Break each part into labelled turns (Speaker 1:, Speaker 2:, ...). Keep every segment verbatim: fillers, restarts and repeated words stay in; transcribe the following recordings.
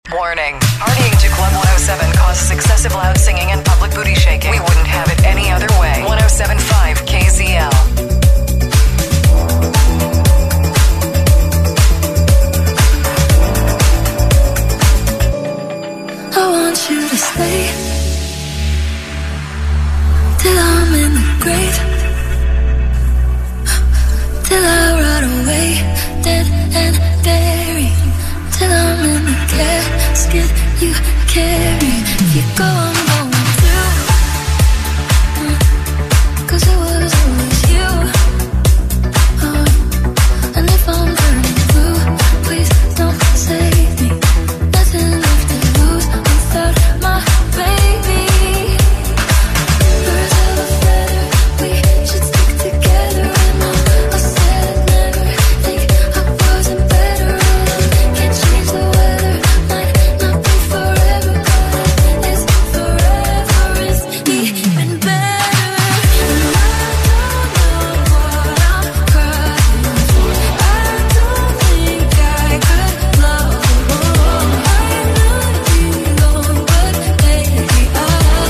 Speaker 1: Warning. Partying to Club one oh seven causes excessive loud singing and public booty shaking. We wouldn't have it any other way. one oh seven point five K Z L.
Speaker 2: I want you to stay till I'm in the grave, till I rot away, dead and buried, till I'm in the casket you carry. If you go, I'm going through, mm, 'cause it was always you, oh. And if I'm burning through, please don't save me. Nothing left to lose without my baby. Birds of a feather, we should stick together. And all I said I'd never think I wasn't better. And can't change the weather, might not be forever, but it's forever is even better. And I don't know what I'm crying for. I don't think I could love you more. I might be wrong, but baby, I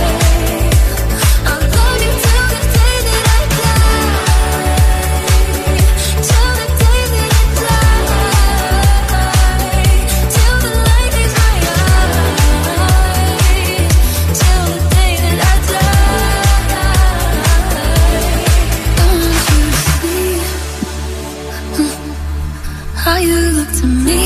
Speaker 2: I'll love you till the day that I die, till the day that I die, till the light is my eyes, till the day that I die. I want you to see how you look to me.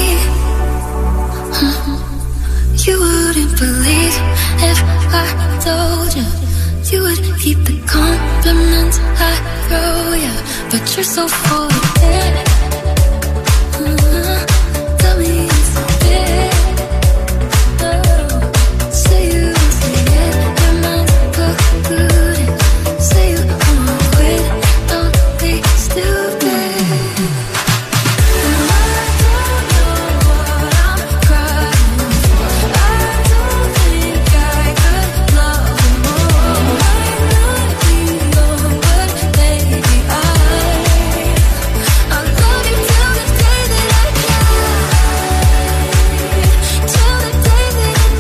Speaker 2: You wouldn't believe if I told you. You would keep the compliments I throw you, but you're so full of it. Uh, Tell me it's a bit. Oh, say you won't say it, your mind's polluted. Say you won't quit, don't be stupid. And I don't know what I'm crying for. I don't think I could love you more. I might be wrong, but baby, I I'll love you till the day that I die, till the day that I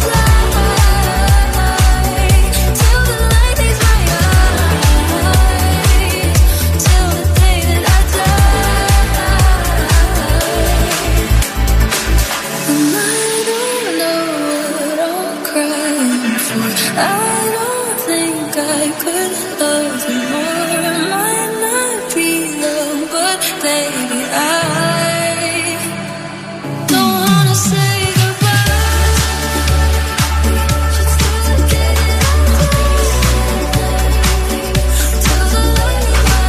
Speaker 2: die, till the light is my eyes, till the day that I die. And I don't know what I'm crying for. I don't think I could love you more. I might not be wrong, but baby, I don't wanna say goodbye. We should stay together till the light is my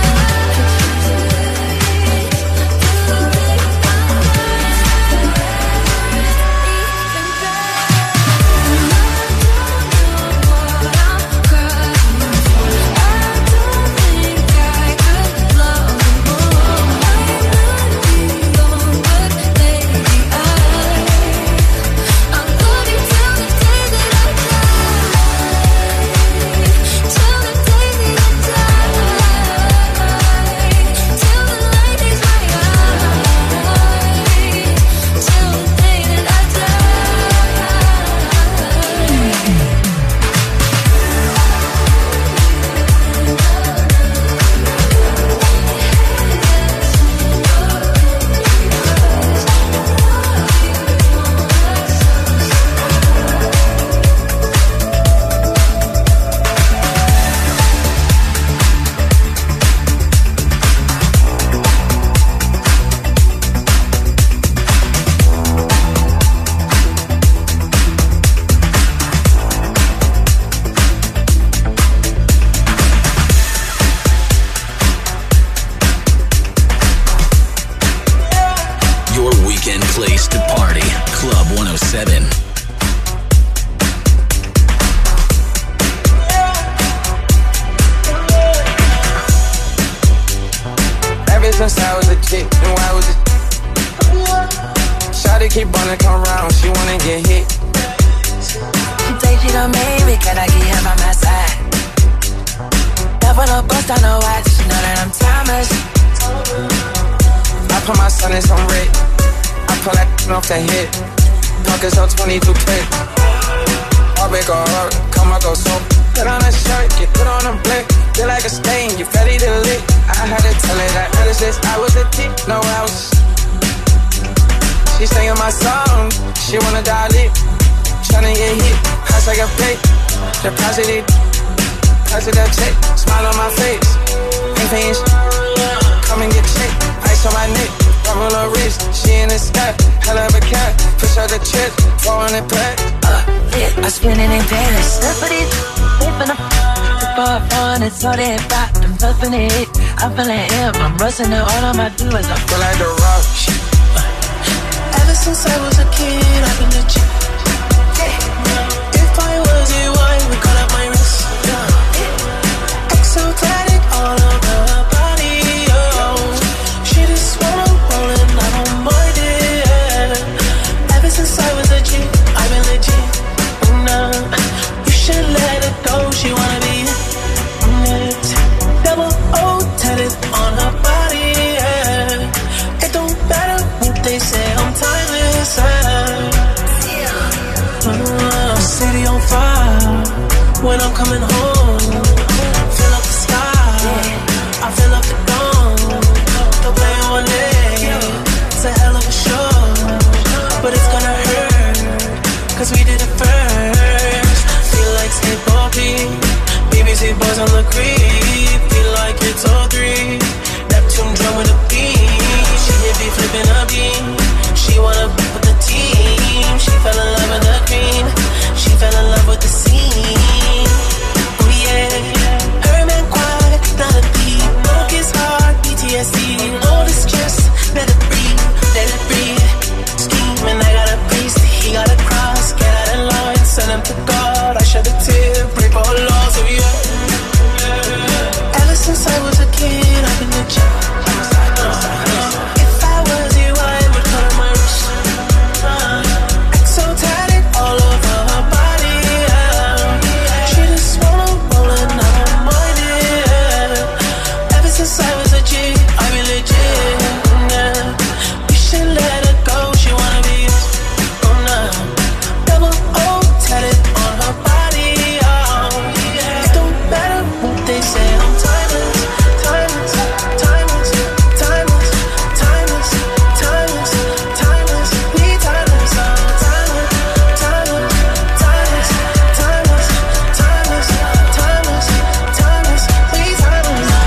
Speaker 3: place to party. Club one oh seven.
Speaker 4: Ever since I was a chick, and why was it? Shawty keep wanna come round, she wanna get hit.
Speaker 5: She say she done made me, can I get her by my side? Never no bust on no watch, she know that I'm timeless.
Speaker 4: I put my son in some red, I pull that off the hip. Pockets on twenty-two K. I'll make a heart, come out go so. Put on a shirt, get put on a blick. Feel like a stain, you ready to lick. I had to tell her that this I was a dick, no else. She singing my song, she wanna dial it. Tryna get hit, house like a plate. Deposit it, pass it that check. Smile on my face, ain't paying sh- come and get checked. Ice on my neck, rubber on wrist. She in the sky, hell of a cat. Push out the chip, throwing it back.
Speaker 5: Uh, yeah, I spin it in Paris. Look for this, flipping up. For fun, it's all that pop. I'm puffing it, I'm feeling hip. I'm rusting it, all of my do is I
Speaker 4: feel like the rock.
Speaker 6: Ever since I was a kid, I've been the chick. If I was a wine, would cut up my wrist. Exotic all over her body, oh. She just wanna roll and I don't mind it. Ever since I was a G, I've been legit. Nah, you should let it go. She wanna be it. Double O tatted on her body, yeah. It don't matter what they say, I'm timeless. Uh, city on fire when I'm coming home. Fill up the sky, I fill up the dome. Don't play on it, it's a hell of a show. But it's gonna hurt, cause we did it first. Feel like skateboarding, B B C boys on the creep. Feel like it's all three, Neptune drum with a beat. She hit me flipping a beam. She wanna be with the team. She fell in love with the green. She fell in love with the scene. Oh yeah, her man quiet, not a beat. Focus hard, P T S D. All the stress, let it breathe, let it breathe. Scheming, I got a priest, he got a cross. Get out of line, send him to God. I shed a tear, break all laws, oh yeah. Ever since I was a kid, I've been a child. If I was you, I would cut my wrist. Exotic all over her body, yeah. She just wanna roll and I don't mind it. Ever since I was a G, I be legit, yeah. You should let her go, she wanna be, oh nah. Double O tatted on her body, oh. It don't matter what they say, I'm timeless, timeless, timeless, timeless, timeless, timeless, timeless, we timeless, oh. Timeless, timeless, timeless, timeless, timeless, timeless, timeless, we timeless, oh.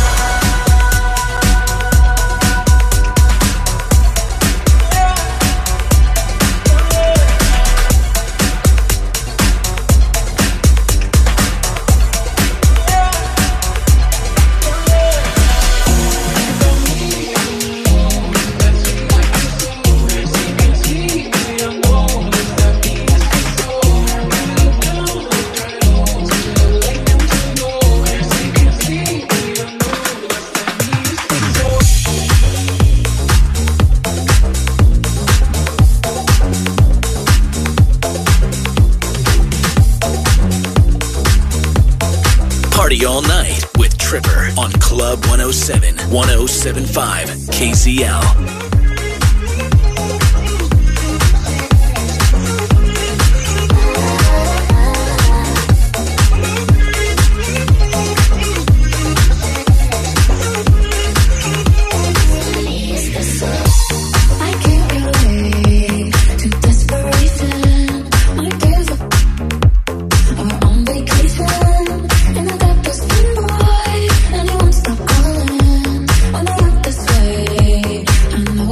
Speaker 3: Party all night with Tripper on Club one oh seven, one oh seven point five K Z L.
Speaker 2: I know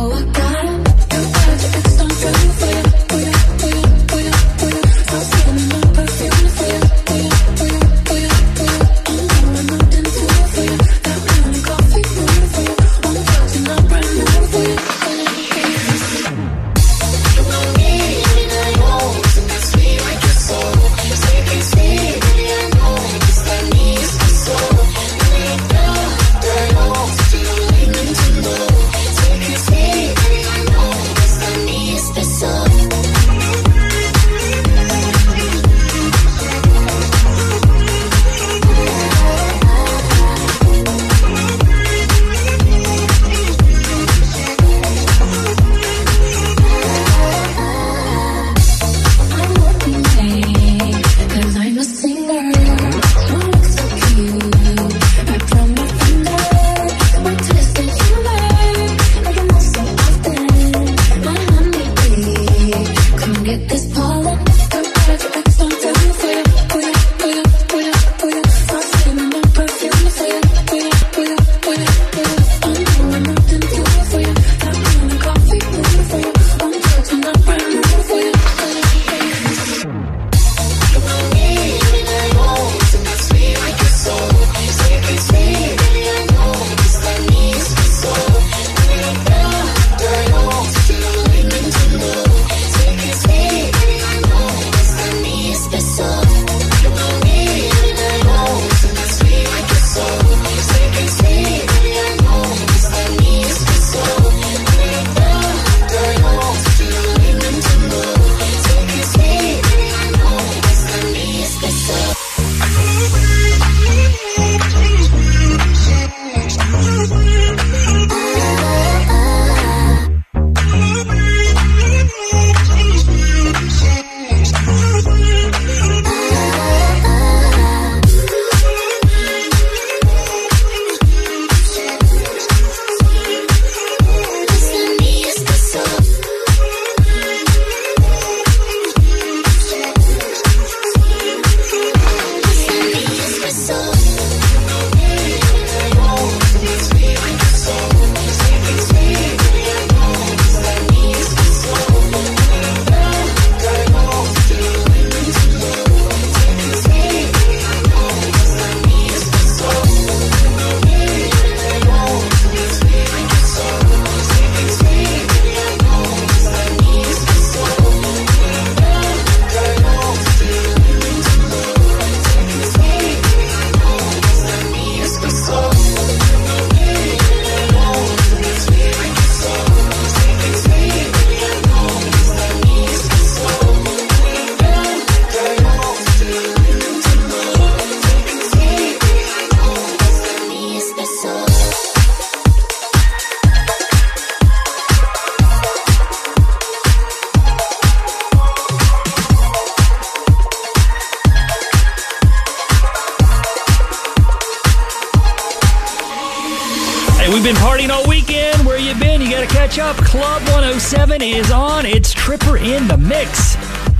Speaker 7: Switch Up Club one oh seven is on. It's Tripper in the mix.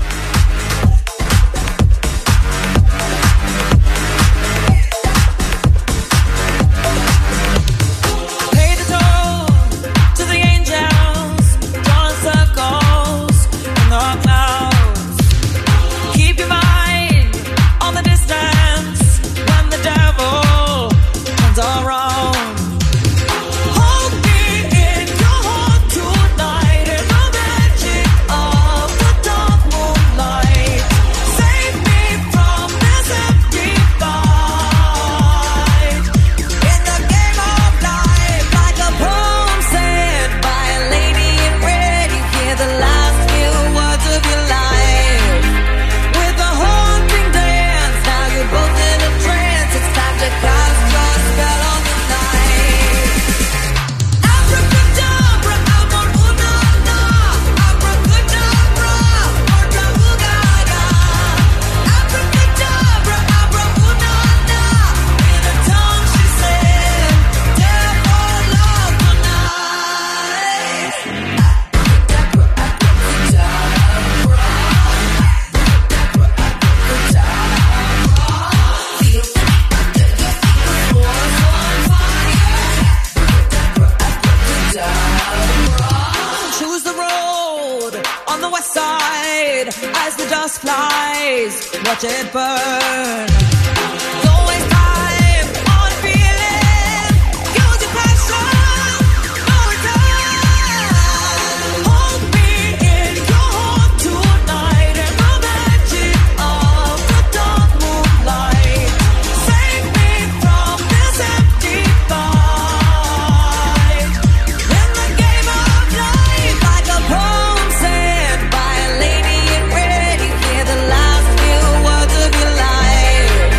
Speaker 8: Watch it burn. Don't waste time on a feeling. Use your passion. No return. Hold me in your heart tonight in the magic of the dark moonlight. Save me from this empty fight. In the game of life, like a poem said by a lady in red, you hear the last words of your life.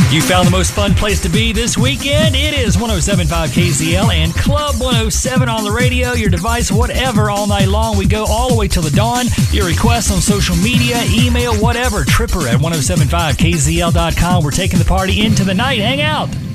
Speaker 7: You found the most fun place to be this weekend. It is one oh seven point five K Z L and Club one oh seven on the radio, your device, whatever, all night long. We go all the way till the dawn. Your requests on social media, email, whatever. Tripper at one oh seven point five K Z L dot com. We're taking the party into the night. Hang out.